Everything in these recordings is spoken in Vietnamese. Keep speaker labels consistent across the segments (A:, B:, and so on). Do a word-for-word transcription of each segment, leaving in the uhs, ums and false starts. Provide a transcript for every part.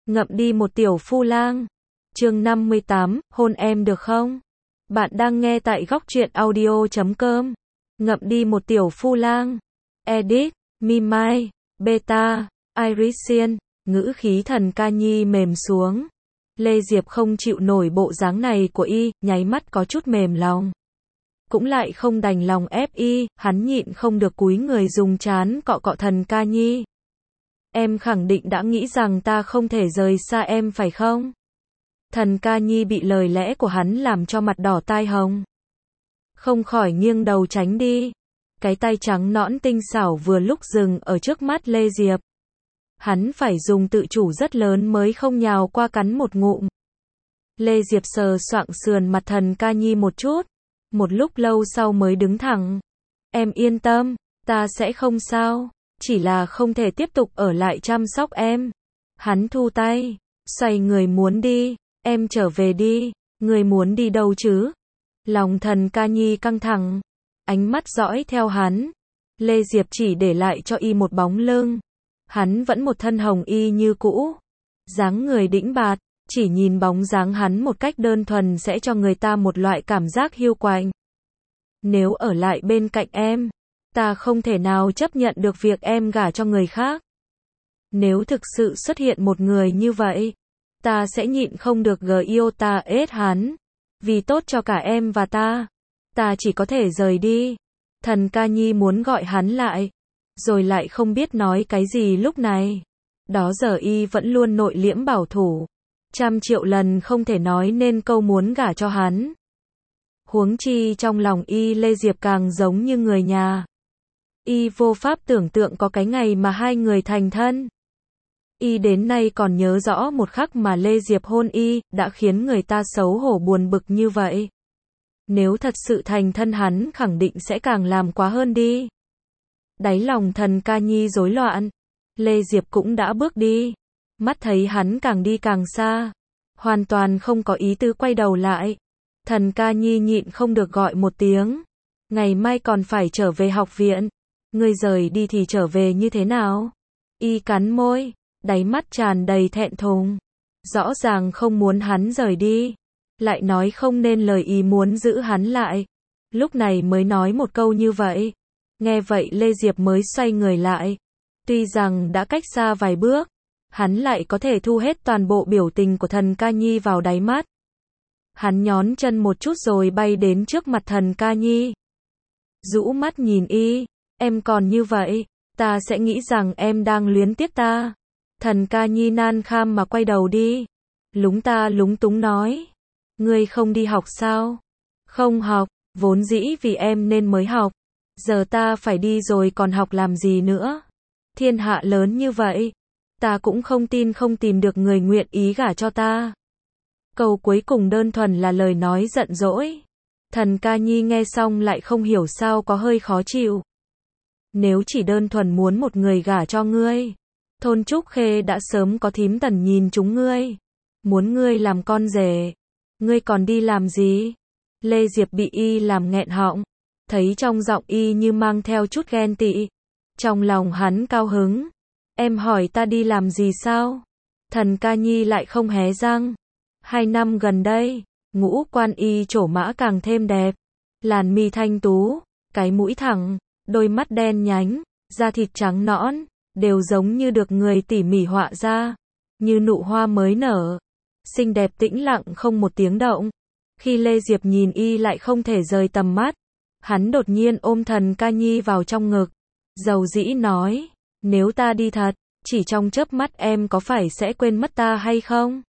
A: Ngậm đi một tiểu phu lang. Chương năm mươi tám, hôn em được không? Bạn đang nghe tại góc truyện audio chấm com. Ngậm đi một tiểu phu lang. Edit, Mimai, Beta, Irisian, ngữ khí Thần Ca Nhi mềm xuống. Lê Diệp không chịu nổi bộ dáng này của y, nháy mắt có chút mềm lòng. Cũng lại không đành lòng ép y, hắn nhịn không được cúi người dùng trán cọ cọ Thần Ca Nhi. Em khẳng định đã nghĩ rằng ta không thể rời xa em phải không? Thần Ca Nhi bị lời lẽ của hắn làm cho mặt đỏ tai hồng. Không khỏi nghiêng đầu tránh đi. Cái tay trắng nõn tinh xảo vừa lúc dừng ở trước mắt Lê Diệp. Hắn phải dùng tự chủ rất lớn mới không nhào qua cắn một ngụm. Lê Diệp sờ soạng sườn mặt Thần Ca Nhi một chút. Một lúc lâu sau mới đứng thẳng. Em yên tâm, ta sẽ không sao. Chỉ là không thể tiếp tục ở lại chăm sóc em. Hắn thu tay, xoay người muốn đi. Em trở về đi, người muốn đi đâu chứ? Lòng Thần Ca Nhi căng thẳng, ánh mắt dõi theo hắn. Lê Diệp chỉ để lại cho y một bóng lưng. Hắn vẫn một thân hồng y như cũ. Dáng người đĩnh bạt, chỉ nhìn bóng dáng hắn một cách đơn thuần sẽ cho người ta một loại cảm giác hiu quạnh. Nếu ở lại bên cạnh em, ta không thể nào chấp nhận được việc em gả cho người khác. Nếu thực sự xuất hiện một người như vậy, ta sẽ nhịn không được gờ yêu ta ết hắn. Vì tốt cho cả em và ta, ta chỉ có thể rời đi. Thần Ca Nhi muốn gọi hắn lại, rồi lại không biết nói cái gì lúc này. Đó giờ y vẫn luôn nội liễm bảo thủ. Trăm triệu lần không thể nói nên câu muốn gả cho hắn. Huống chi trong lòng y Lê Diệp càng giống như người nhà. Y vô pháp tưởng tượng có cái ngày mà hai người thành thân. Y đến nay còn nhớ rõ một khắc mà Lê Diệp hôn y, đã khiến người ta xấu hổ buồn bực như vậy. Nếu thật sự thành thân hắn khẳng định sẽ càng làm quá hơn đi. Đáy lòng Thần Ca Nhi rối loạn. Lê Diệp cũng đã bước đi. Mắt thấy hắn càng đi càng xa. Hoàn toàn không có ý tứ quay đầu lại. Thần Ca Nhi nhịn không được gọi một tiếng. Ngày mai còn phải trở về học viện. Ngươi rời đi thì trở về như thế nào? Y cắn môi. Đáy mắt tràn đầy thẹn thùng. Rõ ràng không muốn hắn rời đi. Lại nói không nên lời ý muốn giữ hắn lại. Lúc này mới nói một câu như vậy. Nghe vậy Lê Diệp mới xoay người lại. Tuy rằng đã cách xa vài bước, hắn lại có thể thu hết toàn bộ biểu tình của Thần Ca Nhi vào đáy mắt. Hắn nhón chân một chút rồi bay đến trước mặt Thần Ca Nhi. Rũ mắt nhìn y. Em còn như vậy, ta sẽ nghĩ rằng em đang luyến tiếc ta. Thần Ca Nhi nan kham mà quay đầu đi. Lúng ta lúng túng nói. Ngươi không đi học sao? Không học, vốn dĩ vì em nên mới học. Giờ ta phải đi rồi còn học làm gì nữa? Thiên hạ lớn như vậy. Ta cũng không tin không tìm được người nguyện ý gả cho ta. Câu cuối cùng đơn thuần là lời nói giận dỗi. Thần Ca Nhi nghe xong lại không hiểu sao có hơi khó chịu. Nếu chỉ đơn thuần muốn một người gả cho ngươi, thôn Trúc Khê đã sớm có thím Tần nhìn chúng ngươi. Muốn ngươi làm con rể. Ngươi còn đi làm gì? Lê Diệp bị y làm nghẹn họng. Thấy trong giọng y như mang theo chút ghen tị. Trong lòng hắn cao hứng. Em hỏi ta đi làm gì sao? Thần Ca Nhi lại không hé răng. Hai năm gần đây, ngũ quan y trổ mã càng thêm đẹp. Làn mi thanh tú, cái mũi thẳng, đôi mắt đen nhánh, da thịt trắng nõn, đều giống như được người tỉ mỉ họa ra. Như nụ hoa mới nở. Xinh đẹp tĩnh lặng không một tiếng động. Khi Lê Diệp nhìn y lại không thể rời tầm mắt. Hắn đột nhiên ôm Thần Ca Nhi vào trong ngực. Dầu dĩ nói. Nếu ta đi thật, chỉ trong chớp mắt em có phải sẽ quên mất ta hay không?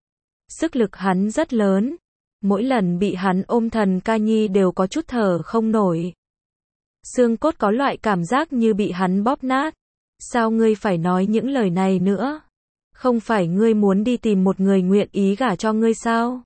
A: Sức lực hắn rất lớn. Mỗi lần bị hắn ôm Thần Ca Nhi đều có chút thở không nổi. Xương cốt có loại cảm giác như bị hắn bóp nát. Sao ngươi phải nói những lời này nữa? Không phải ngươi muốn đi tìm một người nguyện ý gả cho ngươi sao?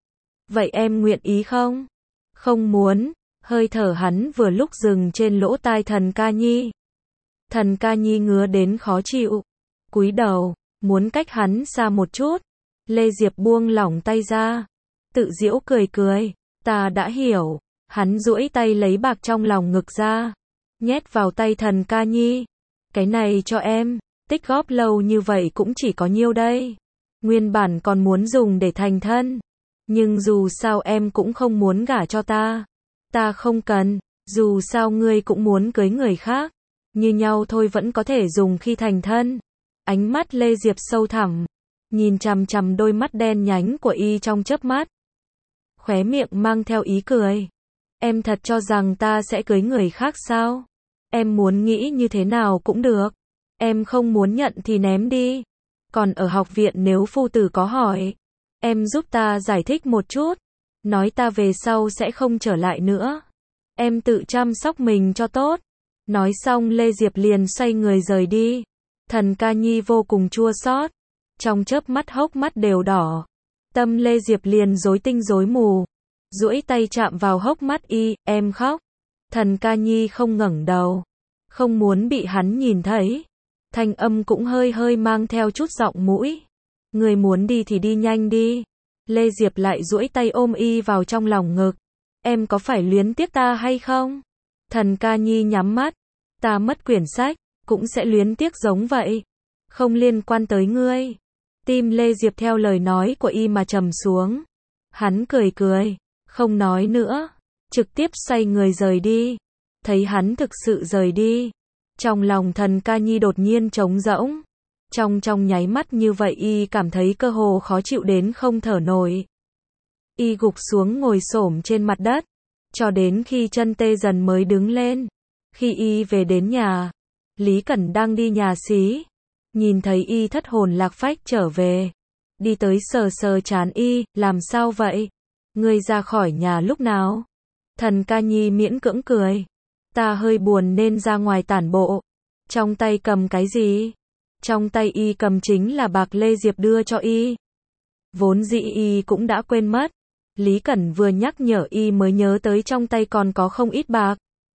A: Vậy em nguyện ý không? Không muốn. Hơi thở hắn vừa lúc dừng trên lỗ tai Thần Ca Nhi. Thần Ca Nhi ngứa đến khó chịu. Cúi đầu, muốn cách hắn xa một chút. Lê Diệp buông lỏng tay ra. Tự giễu cười cười. Ta đã hiểu. Hắn duỗi tay lấy bạc trong lòng ngực ra. Nhét vào tay Thần Ca Nhi. Cái này cho em. Tích góp lâu như vậy cũng chỉ có nhiêu đây. Nguyên bản còn muốn dùng để thành thân. Nhưng dù sao em cũng không muốn gả cho ta. Ta không cần, dù sao ngươi cũng muốn cưới người khác. Như nhau thôi vẫn có thể dùng khi thành thân. Ánh mắt Lê Diệp sâu thẳm. Nhìn chằm chằm đôi mắt đen nhánh của y trong chớp mắt. Khóe miệng mang theo ý cười. Em thật cho rằng ta sẽ cưới người khác sao? Em muốn nghĩ như thế nào cũng được. Em không muốn nhận thì ném đi. Còn ở học viện nếu phu tử có hỏi, em giúp ta giải thích một chút. Nói ta về sau sẽ không trở lại nữa. Em tự chăm sóc mình cho tốt. Nói xong Lê Diệp liền xoay người rời đi. Thần Ca Nhi vô cùng chua xót. Trong chớp mắt hốc mắt đều đỏ. Tâm Lê Diệp liền rối tinh rối mù. Duỗi tay chạm vào hốc mắt y, em khóc. Thần Ca Nhi không ngẩng đầu. Không muốn bị hắn nhìn thấy. Thanh âm cũng hơi hơi mang theo chút giọng mũi. Người muốn đi thì đi nhanh đi. Lê Diệp lại duỗi tay ôm y vào trong lòng ngực. Em có phải luyến tiếc ta hay không? Thần Ca Nhi nhắm mắt. Ta mất quyển sách, cũng sẽ luyến tiếc giống vậy. Không liên quan tới ngươi. Tim Lê Diệp theo lời nói của y mà trầm xuống. Hắn cười cười, không nói nữa. Trực tiếp xoay người rời đi. Thấy hắn thực sự rời đi. Trong lòng Thần Ca Nhi đột nhiên trống rỗng. Trong trong nháy mắt như vậy y cảm thấy cơ hồ khó chịu đến không thở nổi. Y gục xuống ngồi xổm trên mặt đất. Cho đến khi chân tê dần mới đứng lên. Khi y về đến nhà, Lý Cẩn đang đi nhà xí. Nhìn thấy y thất hồn lạc phách trở về. Đi tới sờ sờ trán y, làm sao vậy? Ngươi ra khỏi nhà lúc nào? Thần Ca Nhi miễn cưỡng cười. Ta hơi buồn nên ra ngoài tản bộ. Trong tay cầm cái gì? Trong tay y cầm chính là bạc Lê Diệp đưa cho y. Vốn dĩ y cũng đã quên mất. Lý Cẩn vừa nhắc nhở y mới nhớ tới trong tay còn có không ít bạc.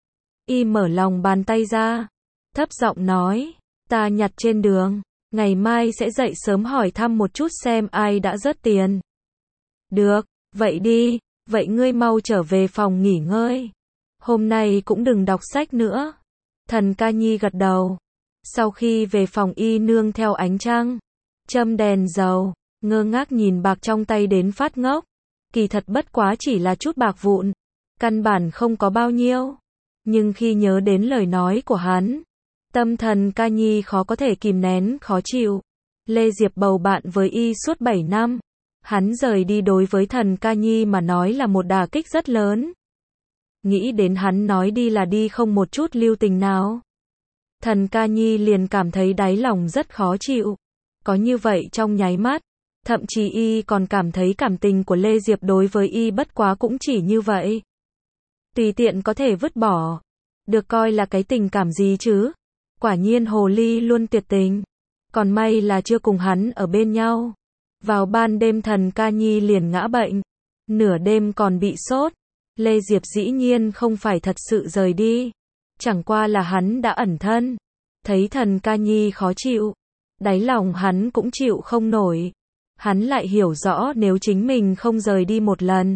A: Y mở lòng bàn tay ra. Thấp giọng nói. Ta nhặt trên đường. Ngày mai sẽ dậy sớm hỏi thăm một chút xem ai đã rớt tiền. Được, vậy đi. Vậy ngươi mau trở về phòng nghỉ ngơi. Hôm nay cũng đừng đọc sách nữa. Thần Ca Nhi gật đầu. Sau khi về phòng y nương theo ánh trăng. Châm đèn dầu. Ngơ ngác nhìn bạc trong tay đến phát ngốc. Kỳ thật bất quá chỉ là chút bạc vụn. Căn bản không có bao nhiêu. Nhưng khi nhớ đến lời nói của hắn. Tâm Thần Ca Nhi khó có thể kìm nén khó chịu. Lê Diệp bầu bạn với y suốt bảy năm. Hắn rời đi đối với Thần Ca Nhi mà nói là một đả kích rất lớn. Nghĩ đến hắn nói đi là đi không một chút lưu tình nào. Thần Ca Nhi liền cảm thấy đáy lòng rất khó chịu. Có như vậy trong nháy mắt. Thậm chí y còn cảm thấy cảm tình của Lê Diệp đối với y bất quá cũng chỉ như vậy. Tùy tiện có thể vứt bỏ. Được coi là cái tình cảm gì chứ? Quả nhiên hồ ly luôn tuyệt tình. Còn may là chưa cùng hắn ở bên nhau. Vào ban đêm Thần Ca Nhi liền ngã bệnh. Nửa đêm còn bị sốt. Lê Diệp dĩ nhiên không phải thật sự rời đi. Chẳng qua là hắn đã ẩn thân. Thấy Thần Ca Nhi khó chịu. Đáy lòng hắn cũng chịu không nổi. Hắn lại hiểu rõ nếu chính mình không rời đi một lần.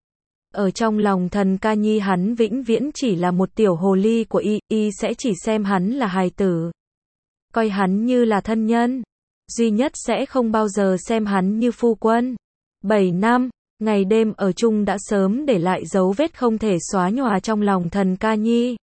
A: Ở trong lòng Thần Ca Nhi hắn vĩnh viễn chỉ là một tiểu hồ ly của y, y sẽ chỉ xem hắn là hài tử. Coi hắn như là thân nhân. Duy nhất sẽ không bao giờ xem hắn như phu quân. Bảy năm, ngày đêm ở chung đã sớm để lại dấu vết không thể xóa nhòa trong lòng Thần Ca Nhi.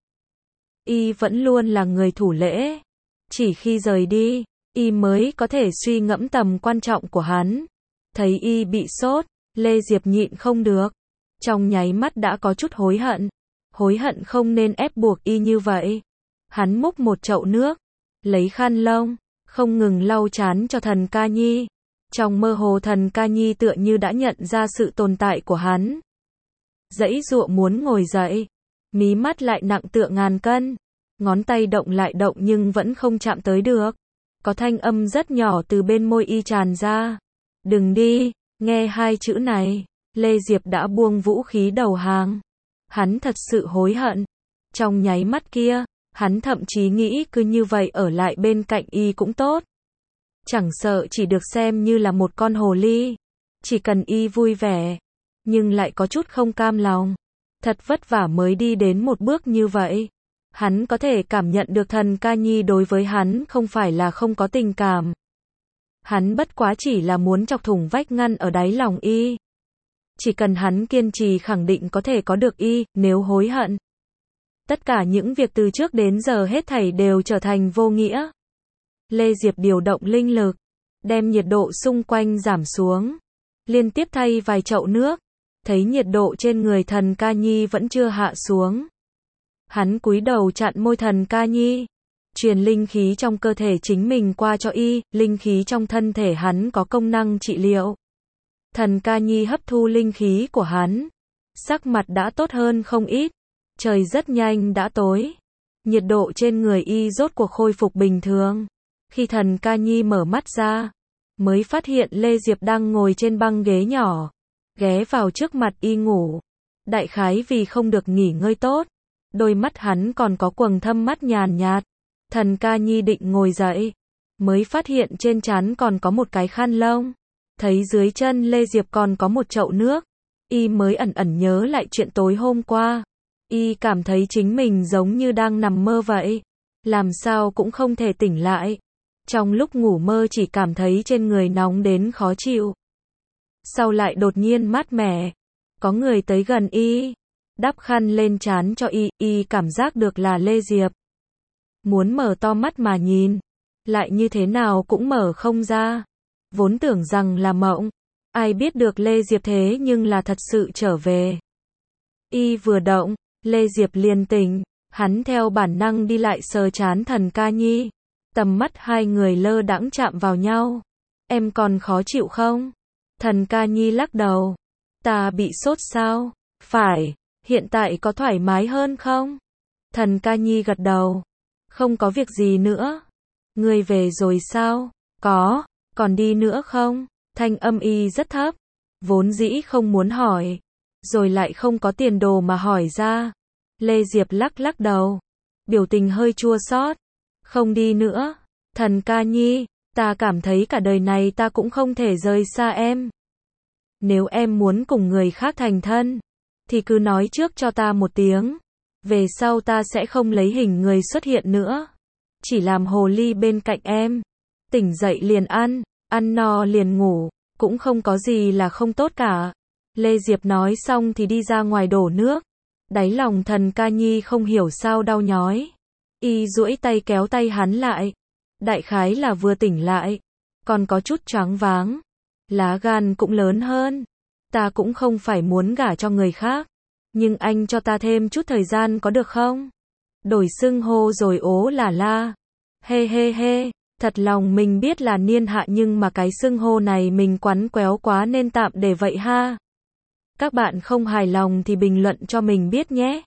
A: Y vẫn luôn là người thủ lễ. Chỉ khi rời đi, y mới có thể suy ngẫm tầm quan trọng của hắn. Thấy y bị sốt, Lê Diệp nhịn không được. Trong nháy mắt đã có chút hối hận. Hối hận không nên ép buộc y như vậy. Hắn múc một chậu nước, lấy khăn lông, không ngừng lau trán cho Thần Ca Nhi. Trong mơ hồ Thần Ca Nhi tựa như đã nhận ra sự tồn tại của hắn. Giãy giụa muốn ngồi dậy. Mí mắt lại nặng tựa ngàn cân. Ngón tay động lại động nhưng vẫn không chạm tới được. Có thanh âm rất nhỏ từ bên môi y tràn ra. Đừng đi, nghe hai chữ này. Lê Diệp đã buông vũ khí đầu hàng. Hắn thật sự hối hận. Trong nháy mắt kia, hắn thậm chí nghĩ cứ như vậy ở lại bên cạnh y cũng tốt. Chẳng sợ chỉ được xem như là một con hồ ly. Chỉ cần y vui vẻ. Nhưng lại có chút không cam lòng. Thật vất vả mới đi đến một bước như vậy. Hắn có thể cảm nhận được Thần Ca Nhi đối với hắn không phải là không có tình cảm. Hắn bất quá chỉ là muốn chọc thủng vách ngăn ở đáy lòng y. Chỉ cần hắn kiên trì khẳng định có thể có được y, nếu hối hận. Tất cả những việc từ trước đến giờ hết thảy đều trở thành vô nghĩa. Lê Diệp điều động linh lực, đem nhiệt độ xung quanh giảm xuống. Liên tiếp thay vài chậu nước, thấy nhiệt độ trên người Thần Ca Nhi vẫn chưa hạ xuống. Hắn cúi đầu chặn môi Thần Ca Nhi, truyền linh khí trong cơ thể chính mình qua cho y, linh khí trong thân thể hắn có công năng trị liệu. Thần Ca Nhi hấp thu linh khí của hắn, sắc mặt đã tốt hơn không ít, trời rất nhanh đã tối. Nhiệt độ trên người y rốt cuộc khôi phục bình thường. Khi Thần Ca Nhi mở mắt ra, mới phát hiện Lê Diệp đang ngồi trên băng ghế nhỏ, ghé vào trước mặt y ngủ. Đại khái vì không được nghỉ ngơi tốt, đôi mắt hắn còn có quầng thâm mắt nhàn nhạt. Thần Ca Nhi định ngồi dậy, mới phát hiện trên trán còn có một cái khăn lông. Thấy dưới chân Lê Diệp còn có một chậu nước, y mới ẩn ẩn nhớ lại chuyện tối hôm qua. Y cảm thấy chính mình giống như đang nằm mơ vậy, làm sao cũng không thể tỉnh lại. Trong lúc ngủ mơ chỉ cảm thấy trên người nóng đến khó chịu. Sau lại đột nhiên mát mẻ, có người tới gần y, đắp khăn lên trán cho y, y cảm giác được là Lê Diệp. Muốn mở to mắt mà nhìn, lại như thế nào cũng mở không ra. Vốn tưởng rằng là mộng, ai biết được Lê Diệp thế nhưng là thật sự trở về. Y vừa động, Lê Diệp liền tỉnh, hắn theo bản năng đi lại sờ trán Thần Ca Nhi. Tầm mắt hai người lơ đãng chạm vào nhau. Em còn khó chịu không? Thần Ca Nhi lắc đầu. Ta bị sốt sao? Phải, hiện tại có thoải mái hơn không? Thần Ca Nhi gật đầu. Không có việc gì nữa. Ngươi về rồi sao? Có, còn đi nữa không? Thanh âm y rất thấp. Vốn dĩ không muốn hỏi, rồi lại không có tiền đồ mà hỏi ra. Lê Diệp lắc lắc đầu, biểu tình hơi chua xót. Không đi nữa. Thần Ca Nhi, ta cảm thấy cả đời này ta cũng không thể rời xa em. Nếu em muốn cùng người khác thành thân, thì cứ nói trước cho ta một tiếng. Về sau ta sẽ không lấy hình người xuất hiện nữa. Chỉ làm hồ ly bên cạnh em. Tỉnh dậy liền ăn, ăn no liền ngủ, cũng không có gì là không tốt cả. Lê Diệp nói xong thì đi ra ngoài đổ nước. Đáy lòng Thần Ca Nhi không hiểu sao đau nhói. Y duỗi tay kéo tay hắn lại. Đại khái là vừa tỉnh lại, còn có chút choáng váng. Lá gan cũng lớn hơn. Ta cũng không phải muốn gả cho người khác, nhưng anh cho ta thêm chút thời gian có được không? Đổi xưng hô rồi ố là la. Hê hê hê, thật lòng mình biết là niên hạ nhưng mà cái xưng hô này mình quắn quéo quá nên tạm để vậy ha. Các bạn không hài lòng thì bình luận cho mình biết nhé.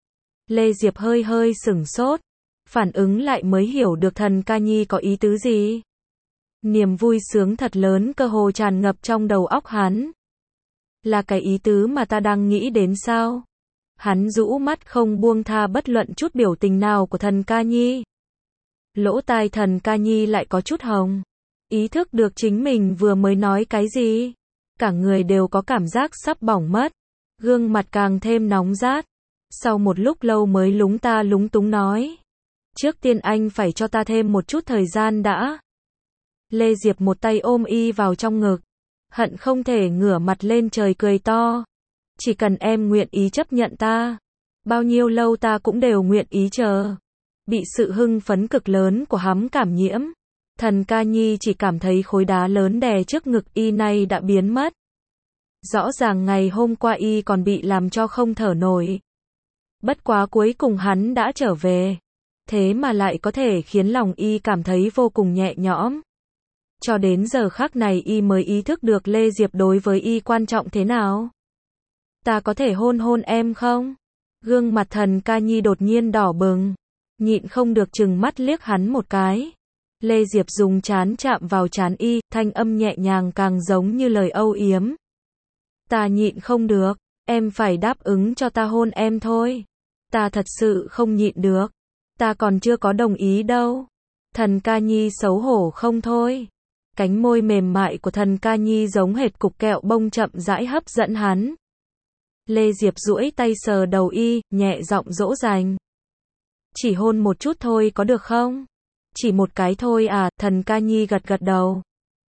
A: Lê Diệp hơi hơi sửng sốt, phản ứng lại mới hiểu được Thần Ca Nhi có ý tứ gì. Niềm vui sướng thật lớn cơ hồ tràn ngập trong đầu óc hắn. Là cái ý tứ mà ta đang nghĩ đến sao? Hắn rũ mắt không buông tha bất luận chút biểu tình nào của Thần Ca Nhi. Lỗ tai Thần Ca Nhi lại có chút hồng. Ý thức được chính mình vừa mới nói cái gì. Cả người đều có cảm giác sắp bỏng mất. Gương mặt càng thêm nóng rát. Sau một lúc lâu mới lúng ta lúng túng nói. Trước tiên anh phải cho ta thêm một chút thời gian đã. Lê Diệp một tay ôm y vào trong ngực. Hận không thể ngửa mặt lên trời cười to. Chỉ cần em nguyện ý chấp nhận ta, bao nhiêu lâu ta cũng đều nguyện ý chờ. Bị sự hưng phấn cực lớn của hắn cảm nhiễm, Thần Ca Nhi chỉ cảm thấy khối đá lớn đè trước ngực y nay đã biến mất. Rõ ràng ngày hôm qua y còn bị làm cho không thở nổi. Bất quá cuối cùng hắn đã trở về. Thế mà lại có thể khiến lòng y cảm thấy vô cùng nhẹ nhõm. Cho đến giờ khắc này y mới ý thức được Lê Diệp đối với y quan trọng thế nào. Ta có thể hôn hôn em không? Gương mặt Thần Ca Nhi đột nhiên đỏ bừng, nhịn không được trừng mắt liếc hắn một cái. Lê Diệp dùng trán chạm vào trán y, thanh âm nhẹ nhàng càng giống như lời âu yếm. Ta nhịn không được, em phải đáp ứng cho ta hôn em thôi. Ta thật sự không nhịn được. Ta còn chưa có đồng ý đâu. Thần Ca Nhi xấu hổ không thôi. Cánh môi mềm mại của Thần Ca Nhi giống hệt cục kẹo bông chậm rãi hấp dẫn hắn. Lê Diệp duỗi tay sờ đầu y, nhẹ giọng dỗ dành. Chỉ hôn một chút thôi có được không? Chỉ một cái thôi à? Thần Ca Nhi gật gật đầu.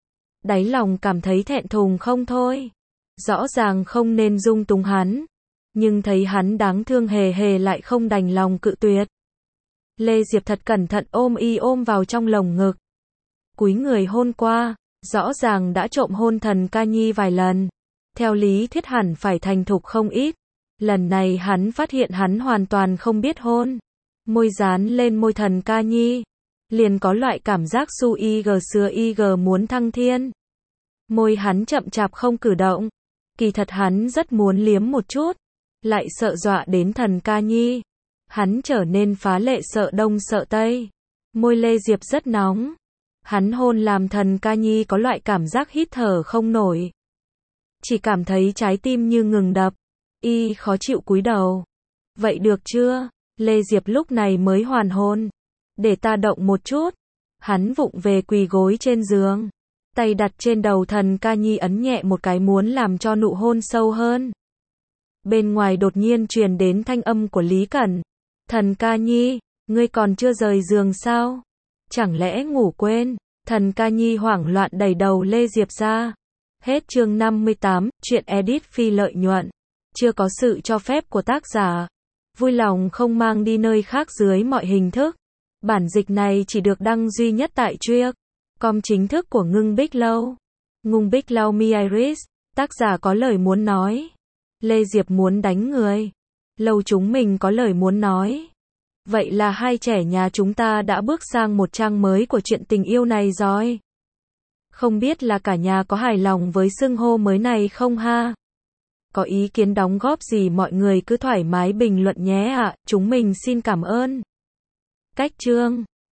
A: đáy lòng cảm thấy thẹn thùng không thôi. Rõ ràng không nên dung túng hắn, nhưng thấy hắn đáng thương hề hề lại không đành lòng cự tuyệt. Lê Diệp thật cẩn thận ôm y ôm vào trong lồng ngực. Cúi người hôn qua, rõ ràng đã trộm hôn Thần Ca Nhi vài lần. Theo lý thuyết hẳn phải thành thục không ít. Lần này hắn phát hiện hắn hoàn toàn không biết hôn. Môi dán lên môi Thần Ca Nhi, liền có loại cảm giác su y g xưa y g muốn thăng thiên. Môi hắn chậm chạp không cử động. Kỳ thật hắn rất muốn liếm một chút, lại sợ dọa đến Thần Ca Nhi. Hắn trở nên phá lệ sợ đông sợ tây. Môi Lê Diệp rất nóng. Hắn hôn làm Thần Ca Nhi có loại cảm giác hít thở không nổi. Chỉ cảm thấy trái tim như ngừng đập. Y khó chịu cúi đầu. Vậy được chưa? Lê Diệp lúc này mới hoàn hồn. Để ta động một chút. Hắn vụng về quỳ gối trên giường. Tay đặt trên đầu Thần Ca Nhi ấn nhẹ một cái muốn làm cho nụ hôn sâu hơn. Bên ngoài đột nhiên truyền đến thanh âm của Lý Cẩn. Thần Ca Nhi, ngươi còn chưa rời giường sao? Chẳng lẽ ngủ quên? Thần Ca Nhi hoảng loạn đẩy đầu Lê Diệp ra. Hết chương năm mươi tám, chuyện edit phi lợi nhuận. Chưa có sự cho phép của tác giả. Vui lòng không mang đi nơi khác dưới mọi hình thức. Bản dịch này chỉ được đăng duy nhất tại Truyện com chính thức của Ngưng Bích Lâu. Ngưng Bích Lâu Mi Iris, tác giả có lời muốn nói. Lê Diệp muốn đánh người. Lâu chúng mình có lời muốn nói. Vậy là hai trẻ nhà chúng ta đã bước sang một trang mới của chuyện tình yêu này rồi. Không biết là cả nhà có hài lòng với xưng hô mới này không ha? Có ý kiến đóng góp gì mọi người cứ thoải mái bình luận nhé ạ, chúng mình xin cảm ơn. Cách chương